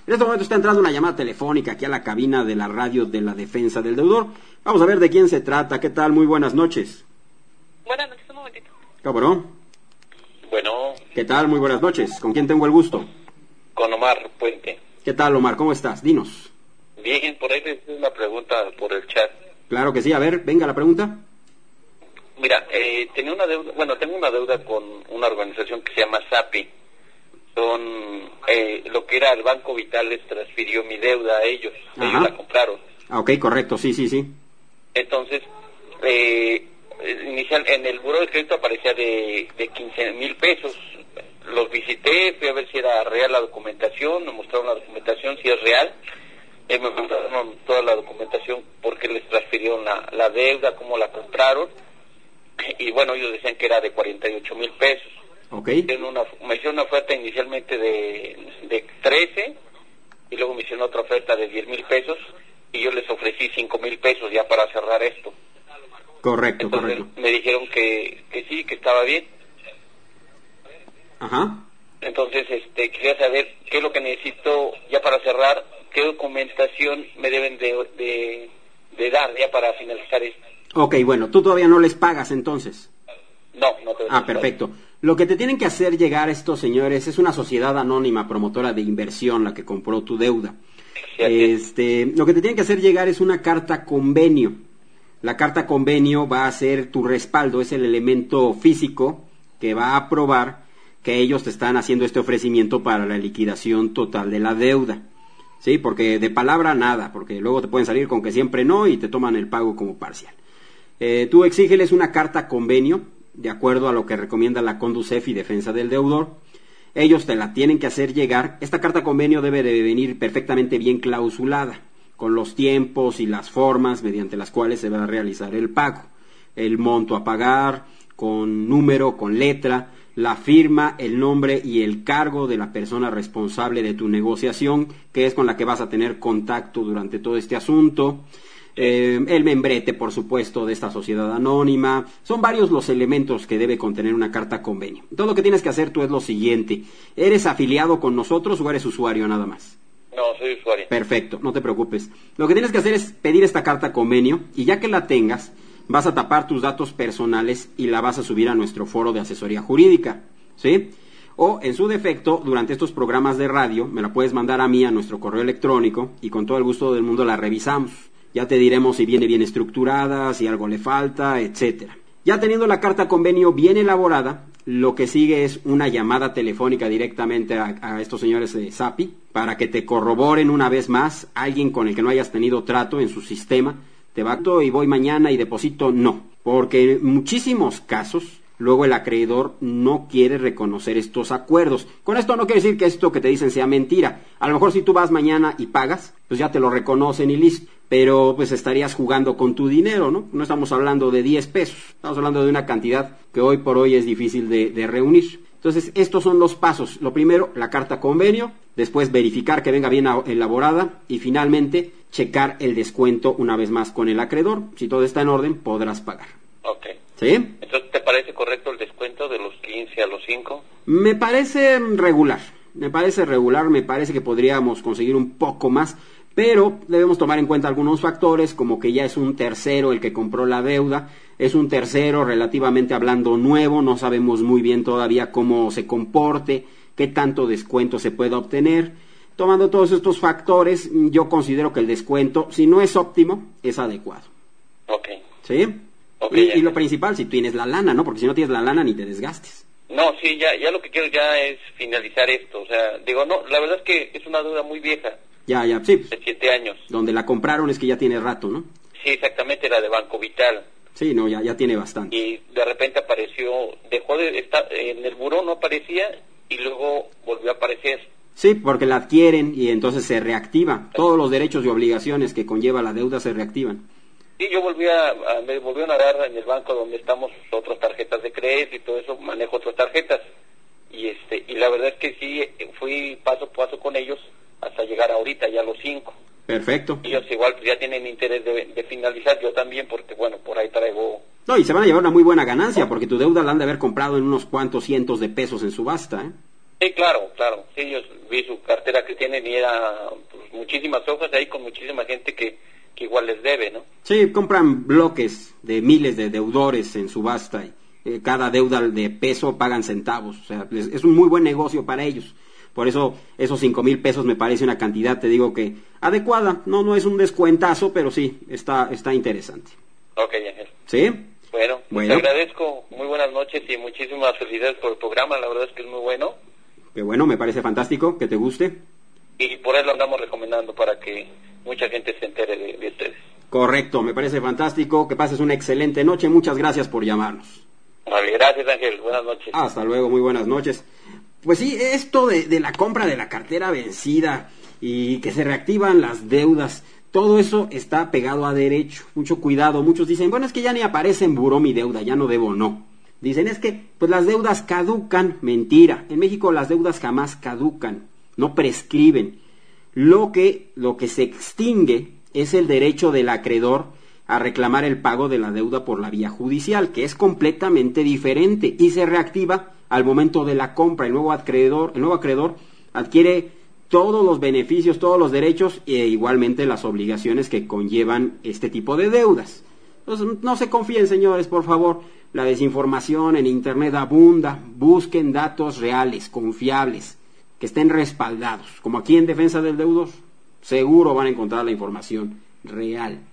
En este momento está entrando una llamada telefónica aquí a la cabina de la radio de la defensa del deudor. Vamos a ver de quién se trata. ¿Qué tal? Muy buenas noches. Buenas noches, un momentito. Cabrón. Bueno. ¿Qué tal? Muy buenas noches. ¿Con quién tengo el gusto? Con Omar Puente. ¿Qué tal, Omar? ¿Cómo estás? Dinos. Bien, por ahí recibí una pregunta por el chat. Claro que sí. A ver, venga la pregunta. Mira, tengo una deuda con una organización que se llama SAPI. Lo que era el Banco Vital les transfirió mi deuda a ellos. Ajá. Ellos la compraron. Ok, correcto. Sí. Entonces, inicial en el buró de crédito aparecía de 15,000 pesos. Los visité, fui a ver si era real la documentación, me mostraron la documentación, si es real. Me mostraron toda la documentación, por qué les transfirieron la deuda, cómo la compraron. Y bueno, ellos decían que era de 48,000 pesos. Ok. Me hicieron una oferta inicialmente de 13, y luego me hicieron otra oferta de 10,000 pesos, y yo les ofrecí 5,000 pesos ya para cerrar esto. Correcto. Entonces, me dijeron que sí, que estaba bien. Ajá. Entonces, quería saber qué es lo que necesito ya para cerrar, qué documentación me deben de dar ya para finalizar esto. Ok, bueno, tú todavía no les pagas entonces. No te Perfecto. Lo que te tienen que hacer llegar estos señores es una sociedad anónima promotora de inversión la que compró tu deuda. Sí, lo que te tienen que hacer llegar es una carta convenio. La carta convenio va a ser tu respaldo, es el elemento físico que va a probar que ellos te están haciendo este ofrecimiento para la liquidación total de la deuda. Sí, porque de palabra nada, porque luego te pueden salir con que siempre no y te toman el pago como parcial. Tú exígeles una carta convenio, de acuerdo a lo que recomienda la Conducef y Defensa del Deudor. Ellos te la tienen que hacer llegar. Esta carta convenio debe de venir perfectamente bien clausulada, con los tiempos y las formas mediante las cuales se va a realizar el pago. El monto a pagar, con número, con letra, la firma, el nombre y el cargo de la persona responsable de tu negociación, que es con la que vas a tener contacto durante todo este asunto. El membrete, por supuesto, de esta sociedad anónima. Son varios los elementos que debe contener una carta convenio. Todo lo que tienes que hacer tú es lo siguiente. ¿Eres afiliado con nosotros o eres usuario nada más? No, soy usuario. Perfecto, no te preocupes. Lo que tienes que hacer es pedir esta carta convenio y ya que la tengas, vas a tapar tus datos personales y la vas a subir a nuestro foro de asesoría jurídica, ¿sí? O, en su defecto, durante estos programas de radio, me la puedes mandar a mí a nuestro correo electrónico y con todo el gusto del mundo la revisamos. Ya te diremos si viene bien estructurada, si algo le falta, etcétera. Ya teniendo la carta convenio bien elaborada, lo que sigue es una llamada telefónica directamente a estos señores de SAPI para que te corroboren una vez más alguien con el que no hayas tenido trato en su sistema. Te va y voy mañana y deposito, no. Porque en muchísimos casos, luego el acreedor no quiere reconocer estos acuerdos. Con esto no quiere decir que esto que te dicen sea mentira. A lo mejor si tú vas mañana y pagas, pues ya te lo reconocen y listo. Pero pues estarías jugando con tu dinero, ¿no? No estamos hablando de 10 pesos, estamos hablando de una cantidad que hoy por hoy es difícil de reunir. Entonces, estos son los pasos. Lo primero, la carta convenio, después verificar que venga bien elaborada y finalmente checar el descuento una vez más con el acreedor. Si todo está en orden, podrás pagar. Ok. ¿Sí? Entonces, ¿te parece correcto el descuento de los 15 a los 5? Me parece regular, me parece que podríamos conseguir un poco más, pero debemos tomar en cuenta algunos factores, como que ya es un tercero el que compró la deuda, es un tercero relativamente hablando nuevo, no sabemos muy bien todavía cómo se comporte, qué tanto descuento se pueda obtener. Tomando todos estos factores, yo considero que el descuento, si no es óptimo, es adecuado. Ok. ¿Sí? Okay, y lo principal, si tienes la lana, ¿no? Porque si no tienes la lana, ni te desgastes. No, sí, ya lo que quiero ya es finalizar esto. O sea, digo, no, la verdad es que es una deuda muy vieja. Ya, sí. De 7 años. Donde la compraron es que ya tiene rato, ¿no? Sí, exactamente, era de Banco Vital. Sí, no, ya tiene bastante. Y de repente apareció, dejó de estar, en el buró no aparecía y luego volvió a aparecer. Sí, porque la adquieren y entonces se reactiva. Todos los derechos y obligaciones que conlleva la deuda se reactivan. Sí, yo me volvieron a dar en el banco donde estamos otras tarjetas de crédito y todo eso, manejo otras tarjetas. Y la verdad es que sí, fui paso a paso con ellos hasta llegar ahorita, ya a los 5. Perfecto. Ellos igual pues, ya tienen interés de finalizar, yo también, porque bueno, por ahí traigo... No, y se van a llevar una muy buena ganancia, porque tu deuda la han de haber comprado en unos cuantos cientos de pesos en subasta, ¿eh? Sí, claro, claro. Sí, yo vi su cartera que tienen y era pues, muchísimas hojas ahí con muchísima gente que igual les debe, ¿no? Sí, compran bloques de miles de deudores en subasta y cada deuda de peso pagan centavos. O sea, es un muy buen negocio para ellos. Por eso esos 5,000 pesos me parece una cantidad, te digo que adecuada. No es un descuentazo, pero sí, está interesante. Ok, Ángel. ¿Sí? Bueno, te agradezco. Muy buenas noches y muchísimas felicidades por el programa. La verdad es que es muy bueno. Qué bueno, me parece fantástico, que te guste. Y por eso lo andamos recomendando para que mucha gente se entere de ustedes. Correcto, me parece fantástico. Que pases una excelente noche. Muchas gracias por llamarnos. Vale, gracias, Ángel. Buenas noches. Hasta luego, muy buenas noches. Pues sí, esto de la compra de la cartera vencida y que se reactivan las deudas, todo eso está pegado a derecho. Mucho cuidado. Muchos dicen, bueno, es que ya ni aparece en buró mi deuda, ya no debo, no. Dicen, es que pues las deudas caducan. Mentira. En México las deudas jamás caducan, no prescriben. Lo que se extingue es el derecho del acreedor a reclamar el pago de la deuda por la vía judicial, que es completamente diferente y se reactiva al momento de la compra. El nuevo acreedor adquiere todos los beneficios, todos los derechos e igualmente las obligaciones que conllevan este tipo de deudas. Entonces, no se confíen, señores, por favor. La desinformación en Internet abunda. Busquen datos reales, confiables, que estén respaldados. Como aquí en Defensa del Deudor, seguro van a encontrar la información real.